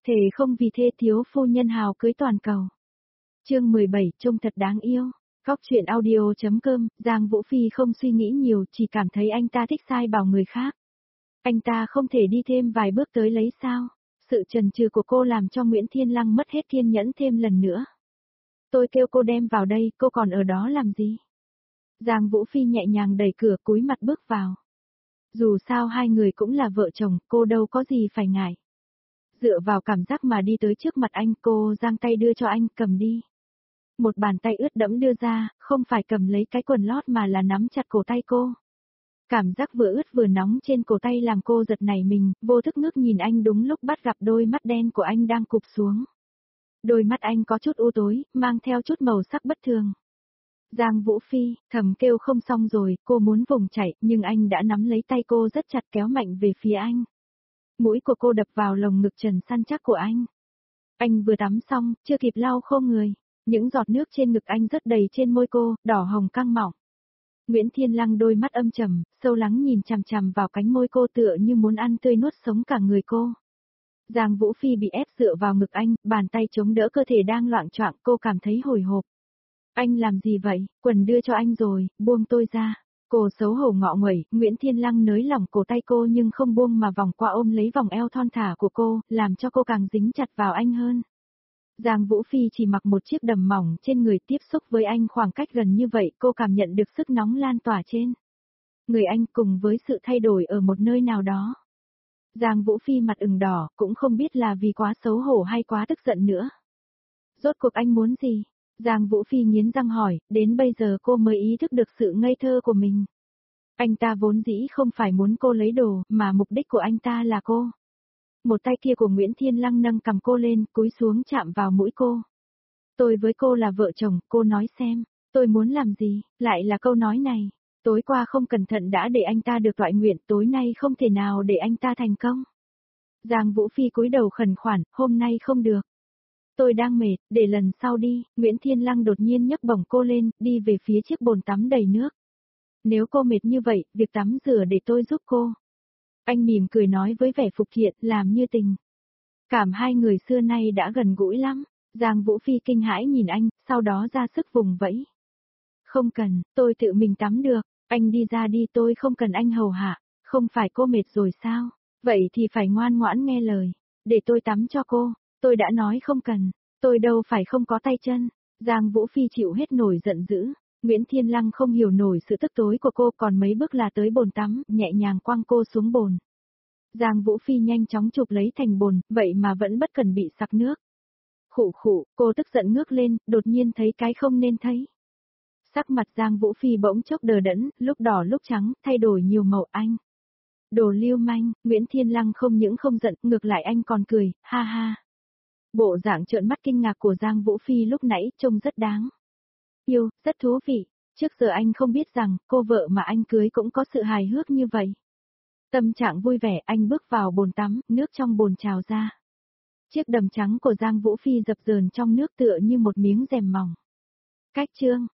Thề không vì thê thiếu phu nhân hào cưới toàn cầu. Chương 17, trông thật đáng yêu. Góc truyện audio.com, Giang Vũ Phi không suy nghĩ nhiều, chỉ cảm thấy anh ta thích sai bảo người khác. Anh ta không thể đi thêm vài bước tới lấy sao? Sự chần chừ của cô làm cho Nguyễn Thiên Lăng mất hết kiên nhẫn thêm lần nữa. Tôi kêu cô đem vào đây, cô còn ở đó làm gì? Giang Vũ Phi nhẹ nhàng đẩy cửa cúi mặt bước vào. Dù sao hai người cũng là vợ chồng, cô đâu có gì phải ngại. Dựa vào cảm giác mà đi tới trước mặt anh, cô giang tay đưa cho anh, cầm đi. Một bàn tay ướt đẫm đưa ra, không phải cầm lấy cái quần lót mà là nắm chặt cổ tay cô. Cảm giác vừa ướt vừa nóng trên cổ tay làm cô giật nảy mình, vô thức ngước nhìn anh đúng lúc bắt gặp đôi mắt đen của anh đang cụp xuống. Đôi mắt anh có chút u tối, mang theo chút màu sắc bất thường. Giang Vũ Phi, thầm kêu không xong rồi, cô muốn vùng chạy, nhưng anh đã nắm lấy tay cô rất chặt kéo mạnh về phía anh. Mũi của cô đập vào lồng ngực trần săn chắc của anh. Anh vừa tắm xong, chưa kịp lau khô người. Những giọt nước trên ngực anh rất đầy trên môi cô, đỏ hồng căng mọng. Nguyễn Thiên Lăng đôi mắt âm trầm, sâu lắng nhìn chằm chằm vào cánh môi cô tựa như muốn ăn tươi nuốt sống cả người cô. Giang Vũ Phi bị ép dựa vào ngực anh, bàn tay chống đỡ cơ thể đang loạng choạng, cô cảm thấy hồi hộp. Anh làm gì vậy, quần đưa cho anh rồi, buông tôi ra. Cô xấu hổ ngọ nguậy, Nguyễn Thiên Lăng nới lỏng cổ tay cô nhưng không buông mà vòng qua ôm lấy vòng eo thon thả của cô, làm cho cô càng dính chặt vào anh hơn. Giang Vũ Phi chỉ mặc một chiếc đầm mỏng trên người, tiếp xúc với anh khoảng cách gần như vậy, cô cảm nhận được sức nóng lan tỏa trên người anh cùng với sự thay đổi ở một nơi nào đó. Giang Vũ Phi mặt ửng đỏ, cũng không biết là vì quá xấu hổ hay quá tức giận nữa. Rốt cuộc anh muốn gì? Giang Vũ Phi nghiến răng hỏi, đến bây giờ cô mới ý thức được sự ngây thơ của mình. Anh ta vốn dĩ không phải muốn cô lấy đồ, mà mục đích của anh ta là cô. Một tay kia của Nguyễn Thiên Lăng nâng cầm cô lên, cúi xuống chạm vào mũi cô. Tôi với cô là vợ chồng, cô nói xem, tôi muốn làm gì, lại là câu nói này. Tối qua không cẩn thận đã để anh ta được toại nguyện, tối nay không thể nào để anh ta thành công. Giang Vũ Phi cúi đầu khẩn khoản, hôm nay không được. Tôi đang mệt, để lần sau đi. Nguyễn Thiên Lăng đột nhiên nhấc bổng cô lên, đi về phía chiếc bồn tắm đầy nước. Nếu cô mệt như vậy, việc tắm rửa để tôi giúp cô. Anh mỉm cười nói với vẻ phục thiện, làm như tình. Cảm hai người xưa nay đã gần gũi lắm. Giang Vũ Phi kinh hãi nhìn anh, sau đó ra sức vùng vẫy. Không cần, tôi tự mình tắm được. Anh đi ra đi, tôi không cần anh hầu hạ. Không phải cô mệt rồi sao? Vậy thì phải ngoan ngoãn nghe lời. Để tôi tắm cho cô. Tôi đã nói không cần. Tôi đâu phải không có tay chân. Giang Vũ Phi chịu hết nổi giận dữ. Nguyễn Thiên Lăng không hiểu nổi sự tức tối của cô, còn mấy bước là tới bồn tắm, nhẹ nhàng quăng cô xuống bồn. Giang Vũ Phi nhanh chóng chụp lấy thành bồn, vậy mà vẫn bất cần bị sặc nước. Khụ khụ, cô tức giận ngước lên, đột nhiên thấy cái không nên thấy. Sắc mặt Giang Vũ Phi bỗng chốc đờ đẫn, lúc đỏ lúc trắng, thay đổi nhiều màu. Anh. Đồ lưu manh, Nguyễn Thiên Lăng không những không giận, ngược lại anh còn cười, ha ha. Bộ dạng trợn mắt kinh ngạc của Giang Vũ Phi lúc nãy trông rất đáng yêu, rất thú vị. Trước giờ anh không biết rằng, cô vợ mà anh cưới cũng có sự hài hước như vậy. Tâm trạng vui vẻ, anh bước vào bồn tắm, nước trong bồn trào ra. Chiếc đầm trắng của Giang Vũ Phi dập dờn trong nước tựa như một miếng rèm mỏng. Cách chương.